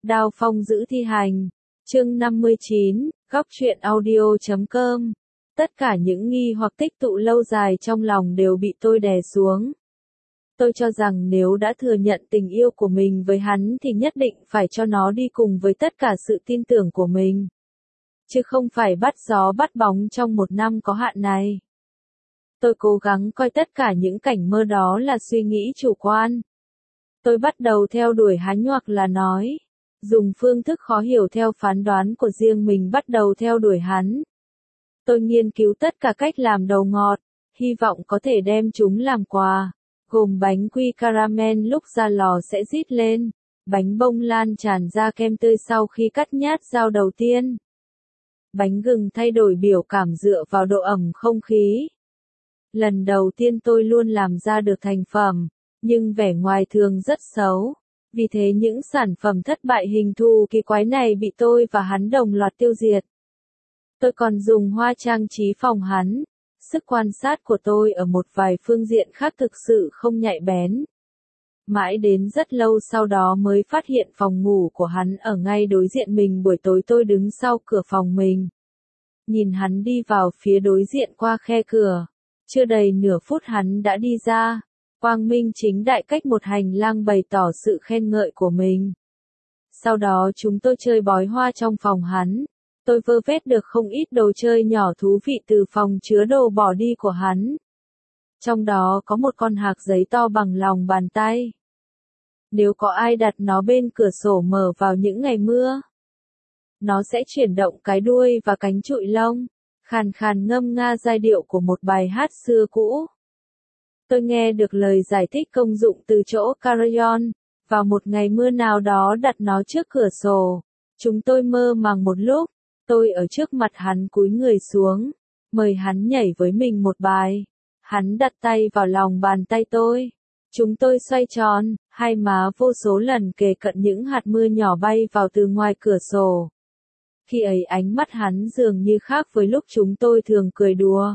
Đao Phong giữ thi hành. Chương 59, góc truyện audio.com. Tất cả những nghi hoặc tích tụ lâu dài trong lòng đều bị tôi đè xuống. Tôi cho rằng nếu đã thừa nhận tình yêu của mình với hắn thì nhất định phải cho nó đi cùng với tất cả sự tin tưởng của mình. Chứ không phải bắt gió bắt bóng trong một năm có hạn này. Tôi cố gắng coi tất cả những cảnh mơ đó là suy nghĩ chủ quan. Tôi bắt đầu theo đuổi hắn hoặc là nói, dùng phương thức khó hiểu theo phán đoán của riêng mình bắt đầu theo đuổi hắn. Tôi nghiên cứu tất cả cách làm đầu ngọt, hy vọng có thể đem chúng làm quà, gồm bánh quy caramel lúc ra lò sẽ rít lên, bánh bông lan tràn ra kem tươi sau khi cắt nhát dao đầu tiên. Bánh gừng thay đổi biểu cảm dựa vào độ ẩm không khí. Lần đầu tiên tôi luôn làm ra được thành phẩm, nhưng vẻ ngoài thường rất xấu. Vì thế những sản phẩm thất bại hình thù kỳ quái này bị tôi và hắn đồng loạt tiêu diệt. Tôi còn dùng hoa trang trí phòng hắn. Sức quan sát của tôi ở một vài phương diện khác thực sự không nhạy bén. Mãi đến rất lâu sau đó mới phát hiện phòng ngủ của hắn ở ngay đối diện mình. Buổi tối tôi đứng sau cửa phòng mình. Nhìn hắn đi vào phía đối diện qua khe cửa. Chưa đầy nửa phút hắn đã đi ra. Quang minh chính đại cách một hành lang bày tỏ sự khen ngợi của mình. Sau đó chúng tôi chơi bói hoa trong phòng hắn. Tôi vơ vét được không ít đồ chơi nhỏ thú vị từ phòng chứa đồ bỏ đi của hắn. Trong đó có một con hạc giấy to bằng lòng bàn tay. Nếu có ai đặt nó bên cửa sổ mở vào những ngày mưa, nó sẽ chuyển động cái đuôi và cánh trụi lông, khàn khàn ngâm nga giai điệu của một bài hát xưa cũ. Tôi nghe được lời giải thích công dụng từ chỗ Carayon. Vào một ngày mưa nào đó đặt nó trước cửa sổ. Chúng tôi mơ màng một lúc. Tôi ở trước mặt hắn cúi người xuống. Mời hắn nhảy với mình một bài. Hắn đặt tay vào lòng bàn tay tôi. Chúng tôi xoay tròn, hai má vô số lần kề cận những hạt mưa nhỏ bay vào từ ngoài cửa sổ. Khi ấy ánh mắt hắn dường như khác với lúc chúng tôi thường cười đùa.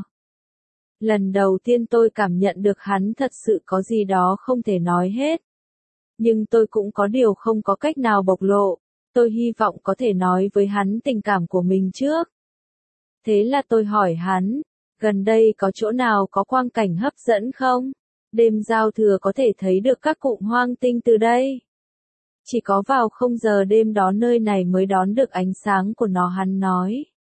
Lần đầu tiên tôi cảm nhận được hắn thật sự có gì đó không thể nói hết. Nhưng tôi cũng có điều không có cách nào bộc lộ. Tôi hy vọng có thể nói với hắn tình cảm của mình trước. Thế là tôi hỏi hắn, gần đây có chỗ nào có quang cảnh hấp dẫn không? Đêm giao thừa có thể thấy được các cụm hoang tinh từ đây. Chỉ có vào 0 giờ đêm đó nơi này mới đón được ánh sáng của nó, hắn nói.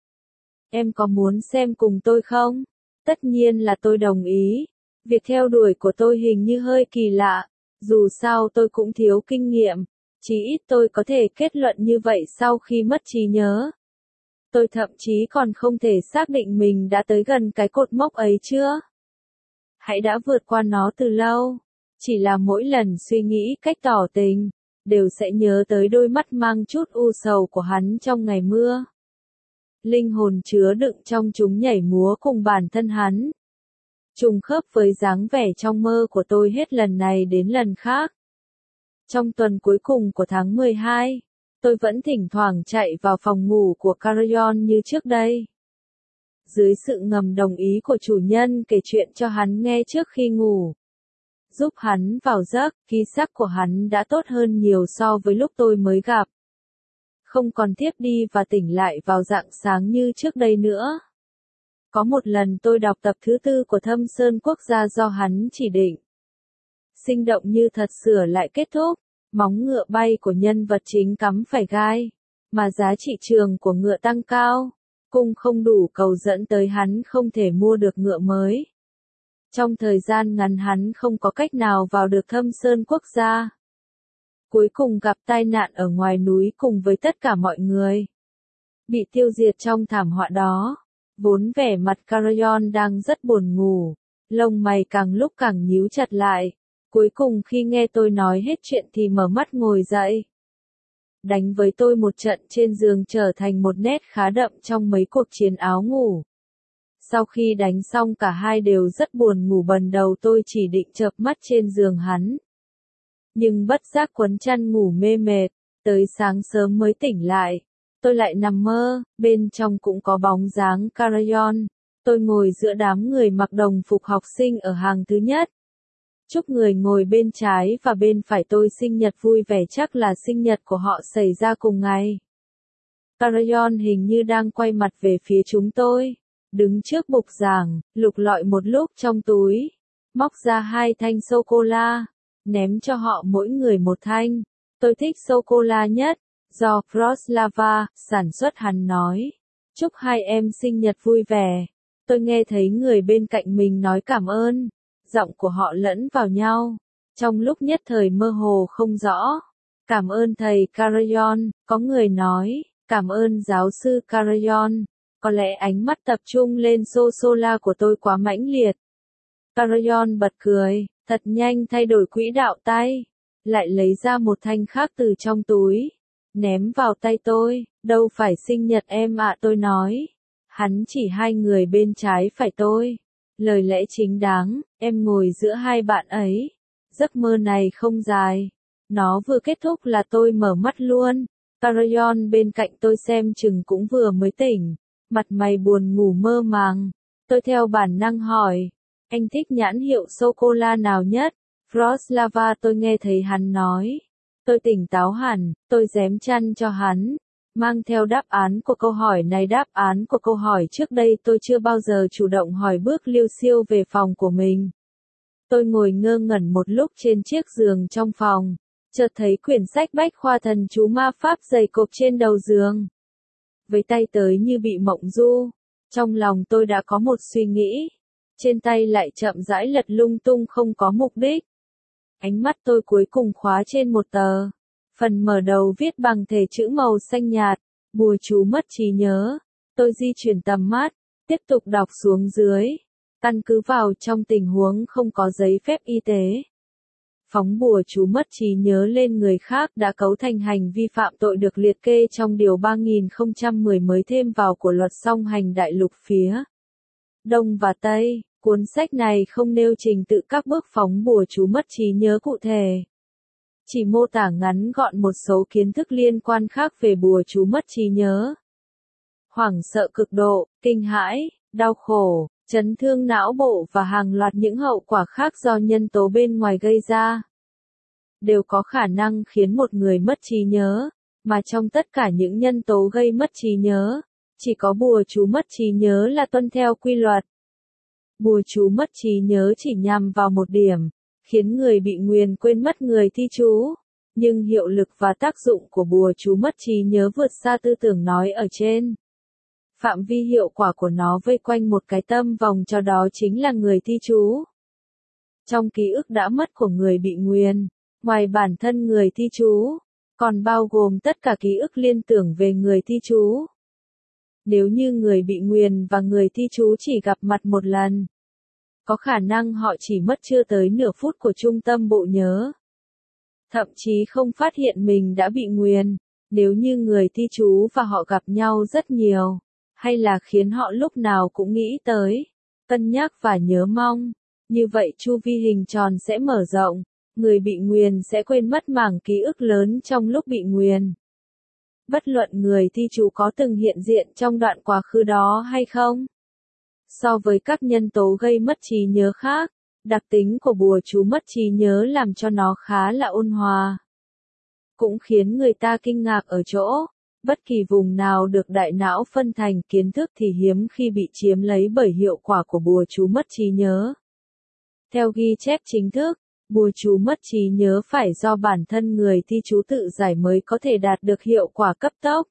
Em có muốn xem cùng tôi không? Tất nhiên là tôi đồng ý. Việc theo đuổi của tôi hình như hơi kỳ lạ. Dù sao tôi cũng thiếu kinh nghiệm. Chỉ ít tôi có thể kết luận như vậy sau khi mất trí nhớ. Tôi thậm chí còn không thể xác định mình đã tới gần cái cột mốc ấy chưa. Hãy đã vượt qua nó từ lâu. Chỉ là mỗi lần suy nghĩ cách tỏ tình, đều sẽ nhớ tới đôi mắt mang chút u sầu của hắn trong ngày mưa. Linh hồn chứa đựng trong chúng nhảy múa cùng bản thân hắn. Trùng khớp với dáng vẻ trong mơ của tôi hết lần này đến lần khác. Trong tuần cuối cùng của tháng 12, tôi vẫn thỉnh thoảng chạy vào phòng ngủ của Carayon như trước đây. Dưới sự ngầm đồng ý của chủ nhân kể chuyện cho hắn nghe trước khi ngủ. Giúp hắn vào giấc, khí sắc của hắn đã tốt hơn nhiều so với lúc tôi mới gặp. Không còn thiếp đi và tỉnh lại vào rạng sáng như trước đây nữa. Có một lần tôi đọc tập thứ 4 của Thâm Sơn Quốc gia do hắn chỉ định. Sinh động như thật sửa lại kết thúc, móng ngựa bay của nhân vật chính cắm phải gai, mà giá trị trường của ngựa tăng cao, cung không đủ cầu dẫn tới hắn không thể mua được ngựa mới. Trong thời gian ngắn hắn không có cách nào vào được Thâm Sơn Quốc gia. Cuối cùng gặp tai nạn ở ngoài núi cùng với tất cả mọi người. Bị tiêu diệt trong thảm họa đó. Vốn vẻ mặt Carayon đang rất buồn ngủ, lông mày càng lúc càng nhíu chặt lại. Cuối cùng khi nghe tôi nói hết chuyện thì mở mắt ngồi dậy. Đánh với tôi một trận trên giường trở thành một nét khá đậm trong mấy cuộc chiến áo ngủ. Sau khi đánh xong cả hai đều rất buồn ngủ, ban đầu tôi chỉ định chợp mắt trên giường hắn. Nhưng bất giác quấn chăn ngủ mê mệt, tới sáng sớm mới tỉnh lại. Tôi lại nằm mơ, bên trong cũng có bóng dáng Carayon. Tôi ngồi giữa đám người mặc đồng phục học sinh ở hàng thứ nhất. Chúc người ngồi bên trái và bên phải tôi sinh nhật vui vẻ, chắc là sinh nhật của họ xảy ra cùng ngày. Carayon hình như đang quay mặt về phía chúng tôi. Đứng trước bục giảng, lục lọi một lúc trong túi. Móc ra 2 thanh sô-cô-la. Ném cho họ mỗi người một thanh. Tôi thích sô-cô-la nhất. Do Froslava sản xuất, hắn nói. Chúc hai em sinh nhật vui vẻ. Tôi nghe thấy người bên cạnh mình nói cảm ơn. Giọng của họ lẫn vào nhau. Trong lúc nhất thời mơ hồ không rõ. Cảm ơn thầy Carayon, có người nói. Cảm ơn giáo sư Carayon. Có lẽ ánh mắt tập trung lên sô-cô-la của tôi quá mãnh liệt. Carayon bật cười, thật nhanh thay đổi quỹ đạo tay. Lại lấy ra một thanh khác từ trong túi. Ném vào tay tôi, đâu phải sinh nhật em ạ, tôi nói. Hắn chỉ hai người bên trái phải tôi. Lời lẽ chính đáng, em ngồi giữa hai bạn ấy. Giấc mơ này không dài. Nó vừa kết thúc là tôi mở mắt luôn. Carayon bên cạnh tôi xem chừng cũng vừa mới tỉnh. Mặt mày buồn ngủ mơ màng. Tôi theo bản năng hỏi. Anh thích nhãn hiệu sô-cô-la nào nhất? Froslava, tôi nghe thấy hắn nói. Tôi tỉnh táo hẳn, tôi giém chăn cho hắn. Mang theo đáp án của câu hỏi này. Đáp án của câu hỏi trước đây tôi chưa bao giờ chủ động hỏi bước liêu xiêu về phòng của mình. Tôi ngồi ngơ ngẩn một lúc trên chiếc giường trong phòng. Chợt thấy quyển sách bách khoa thần chú ma pháp dày cộp trên đầu giường. Với tay tới như bị mộng du. Trong lòng tôi đã có một suy nghĩ. Trên tay lại chậm rãi lật lung tung không có mục đích. Ánh mắt tôi cuối cùng khóa trên một tờ. Phần mở đầu viết bằng thể chữ màu xanh nhạt. Bùa chú mất trí nhớ. Tôi di chuyển tầm mắt. Tiếp tục đọc xuống dưới. Căn cứ vào trong tình huống không có giấy phép y tế. Phóng bùa chú mất trí nhớ lên người khác đã cấu thành hành vi phạm tội được liệt kê trong điều 3010 mới thêm vào của luật song hành đại lục phía Đông và Tây. Cuốn sách này không nêu trình tự các bước phóng bùa chú mất trí nhớ cụ thể. Chỉ mô tả ngắn gọn một số kiến thức liên quan khác về bùa chú mất trí nhớ. Hoảng sợ cực độ, kinh hãi, đau khổ, chấn thương não bộ và hàng loạt những hậu quả khác do nhân tố bên ngoài gây ra. Đều có khả năng khiến một người mất trí nhớ, mà trong tất cả những nhân tố gây mất trí nhớ, chỉ có bùa chú mất trí nhớ là tuân theo quy luật. Bùa chú mất trí nhớ chỉ nhằm vào một điểm, khiến người bị nguyền quên mất người thi chú. Nhưng hiệu lực và tác dụng của bùa chú mất trí nhớ vượt xa tư tưởng nói ở trên. Phạm vi hiệu quả của nó vây quanh một cái tâm vòng cho đó chính là người thi chú. Trong ký ức đã mất của người bị nguyền, ngoài bản thân người thi chú, còn bao gồm tất cả ký ức liên tưởng về người thi chú. Nếu như người bị nguyền và người thi chú chỉ gặp mặt một lần, có khả năng họ chỉ mất chưa tới nửa phút của trung tâm bộ nhớ. Thậm chí không phát hiện mình đã bị nguyền, nếu như người thi chú và họ gặp nhau rất nhiều, hay là khiến họ lúc nào cũng nghĩ tới, cân nhắc và nhớ mong. Như vậy chu vi hình tròn sẽ mở rộng, người bị nguyền sẽ quên mất mảng ký ức lớn trong lúc bị nguyền. Bất luận người thi chú có từng hiện diện trong đoạn quá khứ đó hay không. So với các nhân tố gây mất trí nhớ khác, đặc tính của bùa chú mất trí nhớ làm cho nó khá là ôn hòa. Cũng khiến người ta kinh ngạc ở chỗ, bất kỳ vùng nào được đại não phân thành kiến thức thì hiếm khi bị chiếm lấy bởi hiệu quả của bùa chú mất trí nhớ. Theo ghi chép chính thức, bùa chú mất trí nhớ phải do bản thân người thi chú tự giải mới có thể đạt được hiệu quả cấp tốc.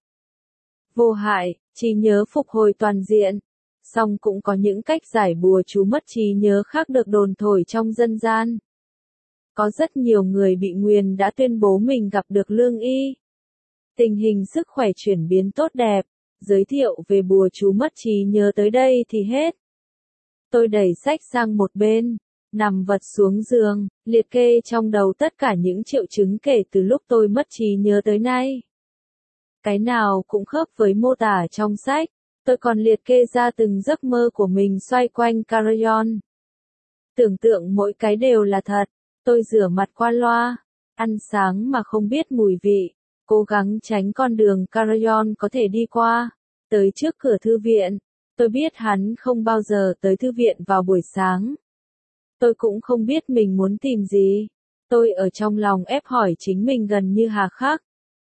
Vô hại, trí nhớ phục hồi toàn diện. Song cũng có những cách giải bùa chú mất trí nhớ khác được đồn thổi trong dân gian. Có rất nhiều người bị nguyền đã tuyên bố mình gặp được lương y. Tình hình sức khỏe chuyển biến tốt đẹp, giới thiệu về bùa chú mất trí nhớ tới đây thì hết. Tôi đẩy sách sang một bên, nằm vật xuống giường, liệt kê trong đầu tất cả những triệu chứng kể từ lúc tôi mất trí nhớ tới nay. Cái nào cũng khớp với mô tả trong sách. Tôi còn liệt kê ra từng giấc mơ của mình xoay quanh Carayon. Tưởng tượng mỗi cái đều là thật. Tôi rửa mặt qua loa, ăn sáng mà không biết mùi vị, cố gắng tránh con đường Carayon có thể đi qua, tới trước cửa thư viện. Tôi biết hắn không bao giờ tới thư viện vào buổi sáng. Tôi cũng không biết mình muốn tìm gì. Tôi ở trong lòng ép hỏi chính mình gần như hà khắc.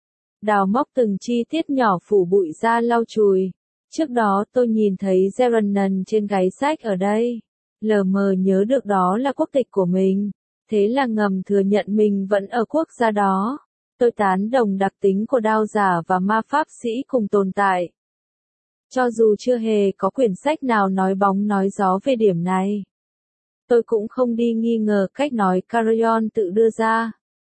Đào móc từng chi tiết nhỏ phủ bụi ra lau chùi. Trước đó tôi nhìn thấy Germanen trên gáy sách ở đây. Lờ mờ nhớ được đó là quốc tịch của mình. Thế là ngầm thừa nhận mình vẫn ở quốc gia đó. Tôi tán đồng đặc tính của đao giả và ma pháp sĩ cùng tồn tại. Cho dù chưa hề có quyển sách nào nói bóng nói gió về điểm này. Tôi cũng không đi nghi ngờ cách nói Carayon tự đưa ra.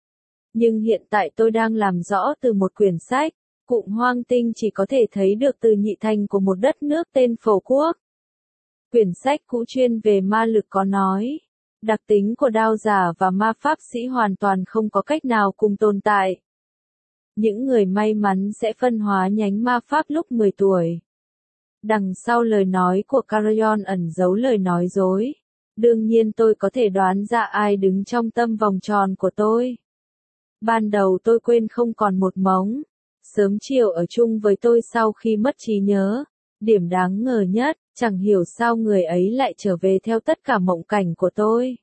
Nhưng hiện tại tôi đang làm rõ từ một quyển sách, cụm hoang tinh chỉ có thể thấy được từ nhị thành của một đất nước tên Phổ Quốc. Quyển sách cũ chuyên về ma lực có nói, đặc tính của đao giả và ma pháp sĩ hoàn toàn không có cách nào cùng tồn tại. Những người may mắn sẽ phân hóa nhánh ma pháp lúc 10 tuổi. Đằng sau lời nói của Carayon ẩn giấu lời nói dối. Đương nhiên tôi có thể đoán ra ai đứng trong tâm vòng tròn của tôi. Ban đầu tôi quên không còn một mống. Sớm chiều ở chung với tôi sau khi mất trí nhớ. Điểm đáng ngờ nhất, chẳng hiểu sao người ấy lại trở về theo tất cả mộng cảnh của tôi.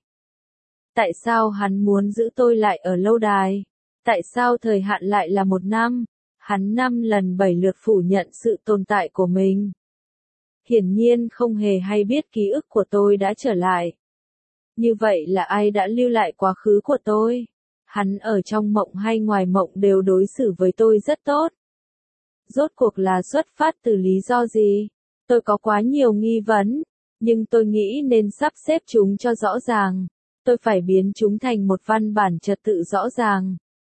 Tại sao hắn muốn giữ tôi lại ở lâu đài? Tại sao thời hạn lại là 1 năm? Hắn 5 lần 7 lượt phủ nhận sự tồn tại của mình. Hiển nhiên không hề hay biết ký ức của tôi đã trở lại. Như vậy là ai đã lưu lại quá khứ của tôi? Hắn ở trong mộng hay ngoài mộng đều đối xử với tôi rất tốt. Rốt cuộc là xuất phát từ lý do gì? Tôi có quá nhiều nghi vấn, nhưng tôi nghĩ nên sắp xếp chúng cho rõ ràng. Tôi phải biến chúng thành một văn bản trật tự rõ ràng.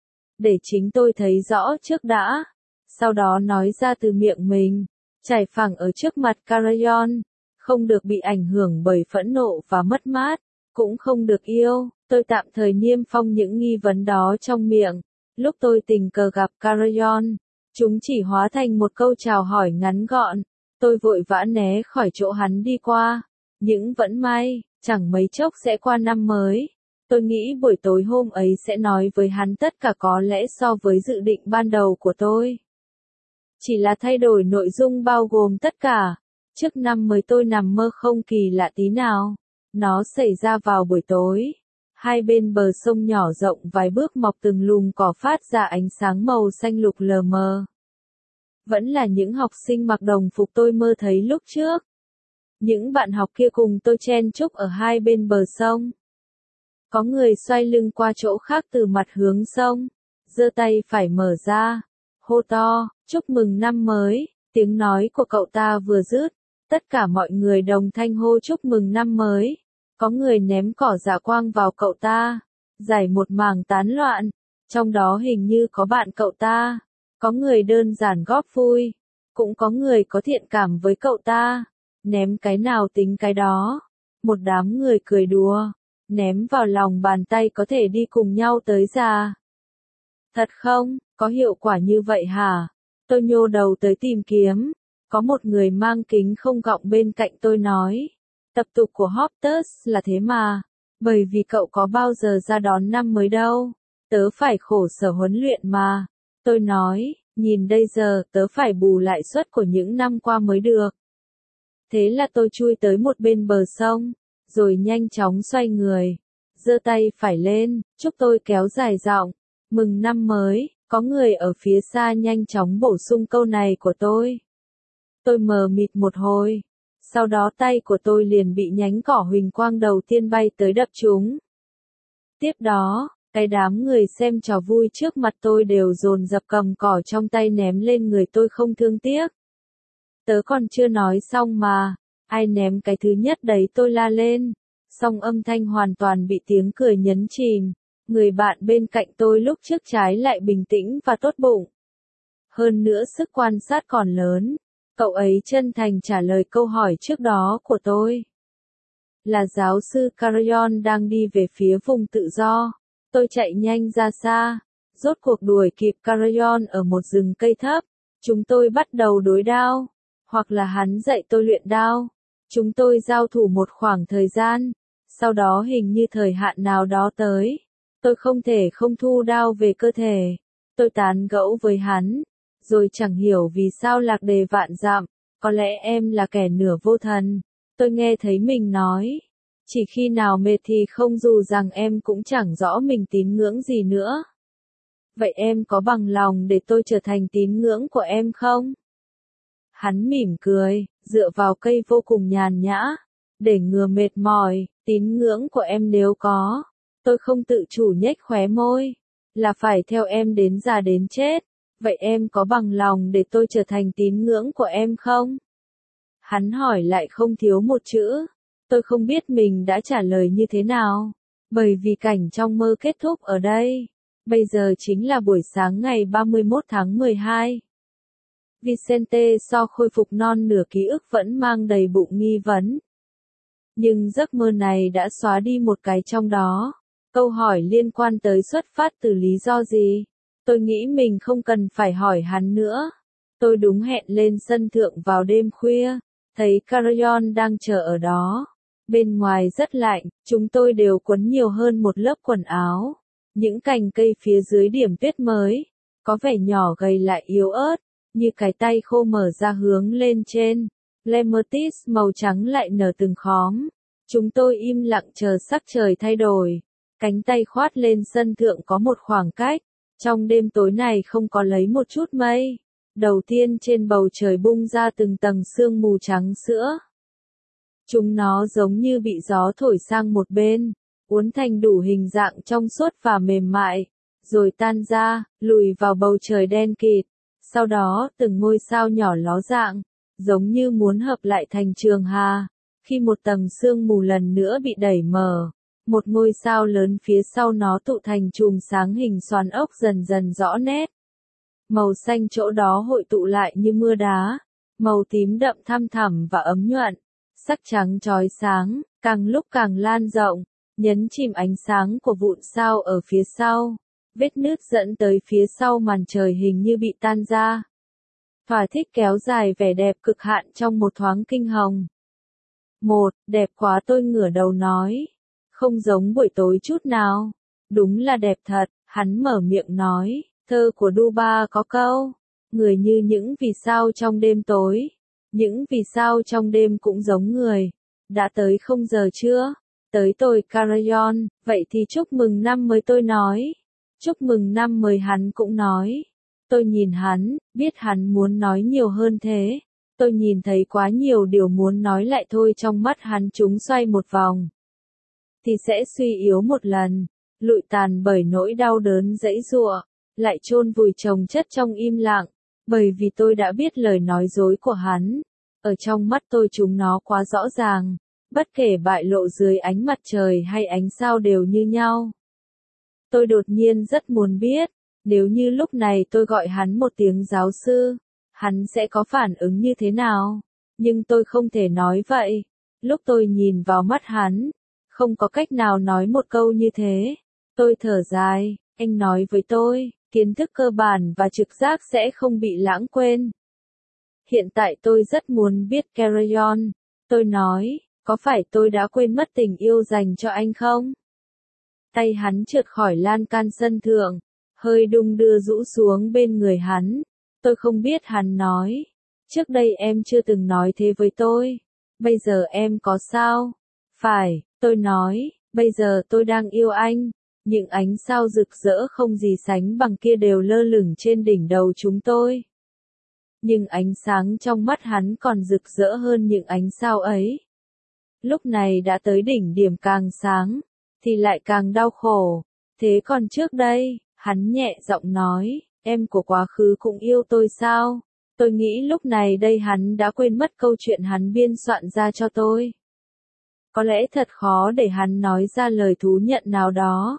Để chính tôi thấy rõ trước đã, sau đó nói ra từ miệng mình, trải phẳng ở trước mặt Carayon, không được bị ảnh hưởng bởi phẫn nộ và mất mát, cũng không được yêu. Tôi tạm thời niêm phong những nghi vấn đó trong miệng. Lúc tôi tình cờ gặp Carayon, chúng chỉ hóa thành một câu chào hỏi ngắn gọn. Tôi vội vã né khỏi chỗ hắn đi qua. Nhưng vẫn may, chẳng mấy chốc sẽ qua năm mới. Tôi nghĩ buổi tối hôm ấy sẽ nói với hắn tất cả có lẽ so với dự định ban đầu của tôi. Chỉ là thay đổi nội dung bao gồm tất cả. Trước năm mới tôi nằm mơ không kỳ lạ tí nào. Nó xảy ra vào buổi tối. Hai bên bờ sông nhỏ rộng vài bước mọc từng lùm cỏ phát ra ánh sáng màu xanh lục lờ mờ. Vẫn là những học sinh mặc đồng phục tôi mơ thấy lúc trước. Những bạn học kia cùng tôi chen chúc ở hai bên bờ sông. Có người xoay lưng qua chỗ khác từ mặt hướng sông, giơ tay phải mở ra, hô to, chúc mừng năm mới. Tiếng nói của cậu ta vừa dứt, tất cả mọi người đồng thanh hô chúc mừng năm mới. Có người ném cỏ dạ quang vào cậu ta, giải một mảng tán loạn, trong đó hình như có bạn cậu ta. Có người đơn giản góp vui, cũng có người có thiện cảm với cậu ta, ném cái nào tính cái đó. Một đám người cười đùa, ném vào lòng bàn tay có thể đi cùng nhau tới già. Thật không, có hiệu quả như vậy hả? Tôi nhô đầu tới tìm kiếm, có một người mang kính không gọng bên cạnh tôi nói. Tập tục của Hopters là thế mà, bởi vì cậu có bao giờ ra đón năm mới đâu, tớ phải khổ sở huấn luyện mà. Tôi nói, nhìn đây giờ, tớ phải bù lại suất của những năm qua mới được. Thế là tôi chui tới một bên bờ sông, rồi nhanh chóng xoay người, giơ tay phải lên, chúc tôi kéo dài giọng, mừng năm mới. Có người ở phía xa nhanh chóng bổ sung câu này của tôi. Tôi mờ mịt một hồi. Sau đó tay của tôi liền bị nhánh cỏ huỳnh quang đầu tiên bay tới đập chúng. Tiếp đó, cái đám người xem trò vui trước mặt tôi đều dồn dập cầm cỏ trong tay ném lên người tôi không thương tiếc. Tớ còn chưa nói xong mà, ai ném cái thứ nhất đấy tôi la lên. Song âm thanh hoàn toàn bị tiếng cười nhấn chìm. Người bạn bên cạnh tôi lúc trước trái lại bình tĩnh và tốt bụng. Hơn nữa sức quan sát còn lớn. Cậu ấy chân thành trả lời câu hỏi trước đó của tôi. Là giáo sư Carayon đang đi về phía vùng tự do. Tôi chạy nhanh ra xa. Rốt cuộc đuổi kịp Carayon ở một rừng cây thấp. Chúng tôi bắt đầu đối đao. Hoặc là hắn dạy tôi luyện đao. Chúng tôi giao thủ một khoảng thời gian. Sau đó hình như thời hạn nào đó tới. Tôi không thể không thu đao về cơ thể. Tôi tán gẫu với hắn. Rồi chẳng hiểu vì sao lạc đề vạn dặm. Có lẽ em là kẻ nửa vô thần. Tôi nghe thấy mình nói. Chỉ khi nào mệt thì không, dù rằng em cũng chẳng rõ mình tín ngưỡng gì nữa. Vậy em có bằng lòng để tôi trở thành tín ngưỡng của em không? Hắn mỉm cười, dựa vào cây vô cùng nhàn nhã. Để ngừa mệt mỏi, tín ngưỡng của em nếu có. Tôi không tự chủ nhếch khóe môi. Là phải theo em đến già đến chết. Vậy em có bằng lòng để tôi trở thành tín ngưỡng của em không? Hắn hỏi lại không thiếu một chữ. Tôi không biết mình đã trả lời như thế nào. Bởi vì cảnh trong mơ kết thúc ở đây. Bây giờ chính là buổi sáng ngày 31 tháng 12. Vicente so khôi phục non nửa ký ức vẫn mang đầy bụng nghi vấn. Nhưng giấc mơ này đã xóa đi một cái trong đó. Câu hỏi liên quan tới xuất phát từ lý do gì? Tôi nghĩ mình không cần phải hỏi hắn nữa. Tôi đúng hẹn lên sân thượng vào đêm khuya. Thấy Carayon đang chờ ở đó. Bên ngoài rất lạnh, chúng tôi đều quấn nhiều hơn một lớp quần áo. Những cành cây phía dưới điểm tuyết mới, có vẻ nhỏ gầy lại yếu ớt, như cái tay khô mở ra hướng lên trên. Clematis màu trắng lại nở từng khóm. Chúng tôi im lặng chờ sắc trời thay đổi. Cánh tay khoát lên sân thượng có một khoảng cách. Trong đêm tối này không có lấy một chút mây. Đầu tiên trên bầu trời bung ra từng tầng sương mù trắng sữa. Chúng nó giống như bị gió thổi sang một bên, uốn thành đủ hình dạng trong suốt và mềm mại, rồi tan ra, lùi vào bầu trời đen kịt. Sau đó, từng ngôi sao nhỏ ló dạng, giống như muốn hợp lại thành trường hà. Khi một tầng sương mù lần nữa bị đẩy mở, một ngôi sao lớn phía sau nó tụ thành chùm sáng hình xoắn ốc dần dần rõ nét. Màu xanh chỗ đó hội tụ lại như mưa đá, màu tím đậm thăm thẳm và ấm nhuận, sắc trắng chói sáng, càng lúc càng lan rộng, nhấn chìm ánh sáng của vụn sao ở phía sau. Vết nứt dẫn tới phía sau màn trời hình như bị tan ra. Thỏa thích kéo dài vẻ đẹp cực hạn trong một thoáng kinh hồng. Đẹp quá, tôi ngửa đầu nói. Không giống buổi tối chút nào. Đúng là đẹp thật, hắn mở miệng nói. Thơ của Duba có câu, người như những vì sao trong đêm tối. Những vì sao trong đêm cũng giống người. Đã tới không giờ chưa? Tới tôi Carayon, vậy thì chúc mừng năm mới, tôi nói. Chúc mừng năm mới, hắn cũng nói. Tôi nhìn hắn, biết hắn muốn nói nhiều hơn thế. Tôi nhìn thấy quá nhiều điều muốn nói lại thôi, trong mắt hắn chúng xoay một vòng. Thì sẽ suy yếu một lần, lụi tàn bởi nỗi đau đớn giãy giụa, lại chôn vùi chồng chất trong im lặng, bởi vì tôi đã biết lời nói dối của hắn. Ở trong mắt tôi chúng nó quá rõ ràng, bất kể bại lộ dưới ánh mặt trời hay ánh sao đều như nhau. Tôi đột nhiên rất muốn biết, nếu như lúc này tôi gọi hắn một tiếng giáo sư, hắn sẽ có phản ứng như thế nào? Nhưng tôi không thể nói vậy. Lúc tôi nhìn vào mắt hắn, không có cách nào nói một câu như thế. Tôi thở dài, anh nói với tôi, kiến thức cơ bản và trực giác sẽ không bị lãng quên. Hiện tại tôi rất muốn biết Carayon. Tôi nói, có phải tôi đã quên mất tình yêu dành cho anh không? Tay hắn trượt khỏi lan can sân thượng, hơi đung đưa rũ xuống bên người hắn. Tôi không biết, hắn nói. Trước đây em chưa từng nói thế với tôi. Bây giờ em có sao? Phải, tôi nói, bây giờ tôi đang yêu anh. Những ánh sao rực rỡ không gì sánh bằng kia đều lơ lửng trên đỉnh đầu chúng tôi. Nhưng ánh sáng trong mắt hắn còn rực rỡ hơn những ánh sao ấy. Lúc này đã tới đỉnh điểm, càng sáng, thì lại càng đau khổ. Thế còn trước đây, hắn nhẹ giọng nói, em của quá khứ cũng yêu tôi sao? Tôi nghĩ lúc này đây hắn đã quên mất câu chuyện hắn biên soạn ra cho tôi. Có lẽ thật khó để hắn nói ra lời thú nhận nào đó.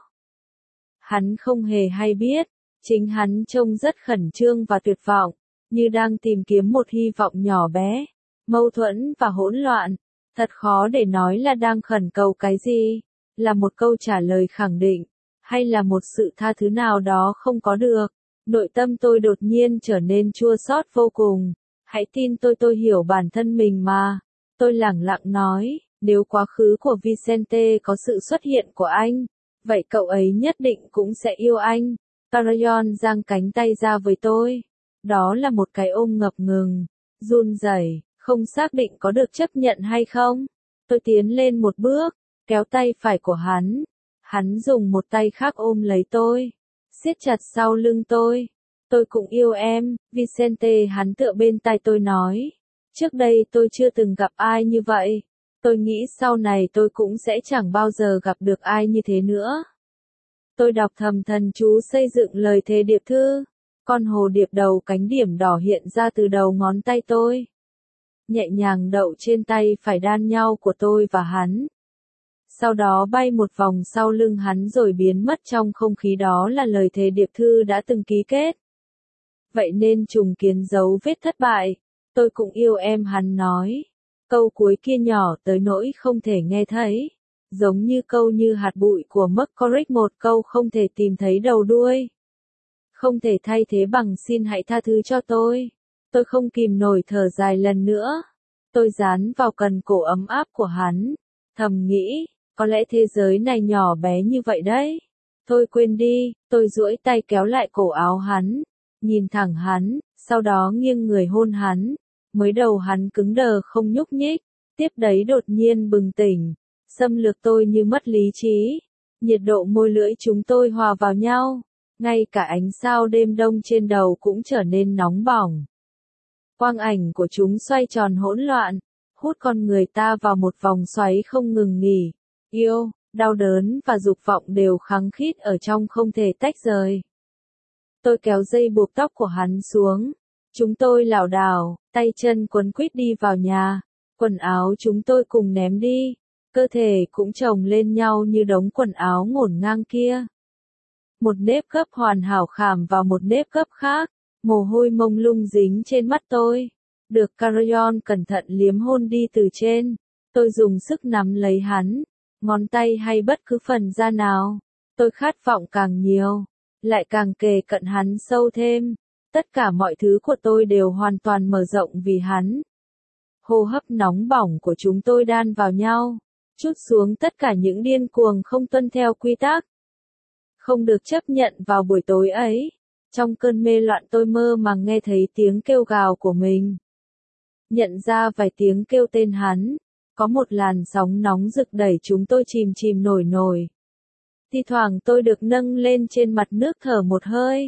Hắn không hề hay biết, chính hắn trông rất khẩn trương và tuyệt vọng, như đang tìm kiếm một hy vọng nhỏ bé, mâu thuẫn và hỗn loạn. Thật khó để nói là đang khẩn cầu cái gì, là một câu trả lời khẳng định, hay là một sự tha thứ nào đó không có được. Nội tâm tôi đột nhiên trở nên chua xót vô cùng. Hãy tin tôi hiểu bản thân mình mà. Tôi lẳng lặng nói, nếu quá khứ của Vicente có sự xuất hiện của anh, vậy cậu ấy nhất định cũng sẽ yêu anh. Carayon giang cánh tay ra với tôi. Đó là một cái ôm ngập ngừng, run rẩy, không xác định có được chấp nhận hay không. Tôi tiến lên một bước, kéo tay phải của hắn. Hắn dùng một tay khác ôm lấy tôi, siết chặt sau lưng tôi. Tôi cũng yêu em, Vicente, hắn tựa bên tai tôi nói. Trước đây tôi chưa từng gặp ai như vậy. Tôi nghĩ sau này tôi cũng sẽ chẳng bao giờ gặp được ai như thế nữa. Tôi đọc thầm thần chú xây dựng lời thề điệp thư. Con hồ điệp đầu cánh điểm đỏ hiện ra từ đầu ngón tay tôi, nhẹ nhàng đậu trên tay phải đan nhau của tôi và hắn. Sau đó bay một vòng sau lưng hắn rồi biến mất trong không khí, đó là lời thề điệp thư đã từng ký kết. Vậy nên trùng kiến dấu vết thất bại. Tôi cũng yêu em, hắn nói. Câu cuối kia nhỏ tới nỗi không thể nghe thấy. Giống như câu như hạt bụi của McCormick, một câu không thể tìm thấy đầu đuôi. Không thể thay thế bằng xin hãy tha thứ cho tôi. Tôi không kìm nổi thở dài lần nữa. Tôi dán vào cần cổ ấm áp của hắn. Thầm nghĩ, có lẽ thế giới này nhỏ bé như vậy đấy. Thôi quên đi, tôi duỗi tay kéo lại cổ áo hắn. Nhìn thẳng hắn, sau đó nghiêng người hôn hắn. Mới đầu hắn cứng đờ không nhúc nhích. Tiếp đấy đột nhiên bừng tỉnh. Xâm lược tôi như mất lý trí. Nhiệt độ môi lưỡi chúng tôi hòa vào nhau. Ngay cả ánh sao đêm đông trên đầu cũng trở nên nóng bỏng. Quang ảnh của chúng xoay tròn hỗn loạn, hút con người ta vào một vòng xoáy không ngừng nghỉ. Yêu, đau đớn và dục vọng đều khăng khít ở trong không thể tách rời. Tôi kéo dây buộc tóc của hắn xuống. Chúng tôi lảo đảo, tay chân quấn quýt đi vào nhà. Quần áo chúng tôi cùng ném đi. Cơ thể cũng chồng lên nhau như đống quần áo ngổn ngang kia. Một nếp gấp hoàn hảo khảm vào một nếp gấp khác. Mồ hôi mông lung dính trên mắt tôi. Được Carrion cẩn thận liếm hôn đi từ trên. Tôi dùng sức nắm lấy hắn. Ngón tay hay bất cứ phần da nào. Tôi khát vọng càng nhiều. Lại càng kề cận hắn sâu thêm. Tất cả mọi thứ của tôi đều hoàn toàn mở rộng vì hắn. Hô hấp nóng bỏng của chúng tôi đan vào nhau. Trút xuống tất cả những điên cuồng không tuân theo quy tắc. Không được chấp nhận vào buổi tối ấy. Trong cơn mê loạn tôi mơ màng nghe thấy tiếng kêu gào của mình. Nhận ra vài tiếng kêu tên hắn. Có một làn sóng nóng rực đẩy chúng tôi chìm chìm nổi nổi. Thi thoảng tôi được nâng lên trên mặt nước thở một hơi.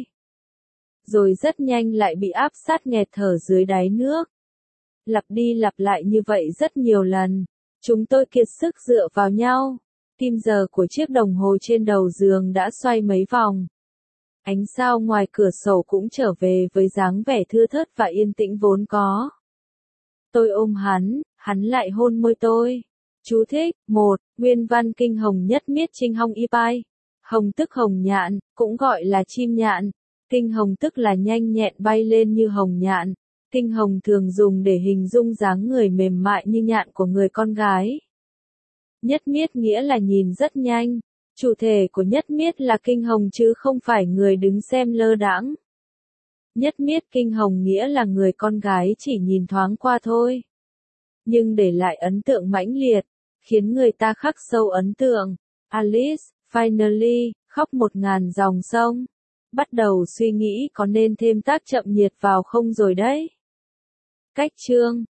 Rồi rất nhanh lại bị áp sát nghẹt thở dưới đáy nước. Lặp đi lặp lại như vậy rất nhiều lần. Chúng tôi kiệt sức dựa vào nhau. Kim giờ của chiếc đồng hồ trên đầu giường đã xoay mấy vòng. Ánh sao ngoài cửa sổ cũng trở về với dáng vẻ thưa thớt và yên tĩnh vốn có. Tôi ôm hắn lại hôn môi tôi. Chú thích: 1. Nguyên văn kinh hồng nhất miết trinh hong y pai. Hồng tức hồng nhạn, cũng gọi là chim nhạn. Kinh hồng tức là nhanh nhẹn bay lên như hồng nhạn. Kinh hồng thường dùng để hình dung dáng người mềm mại như nhạn của người con gái. Nhất miết nghĩa là nhìn rất nhanh. Chủ thể của nhất miết là kinh hồng chứ không phải người đứng xem lơ đãng. Nhất miết kinh hồng nghĩa là người con gái chỉ nhìn thoáng qua thôi. Nhưng để lại ấn tượng mãnh liệt, khiến người ta khắc sâu ấn tượng. Alice, finally, khóc 1000 dòng sông. Bắt đầu suy nghĩ có nên thêm tác chậm nhiệt vào không rồi đấy. Cách chương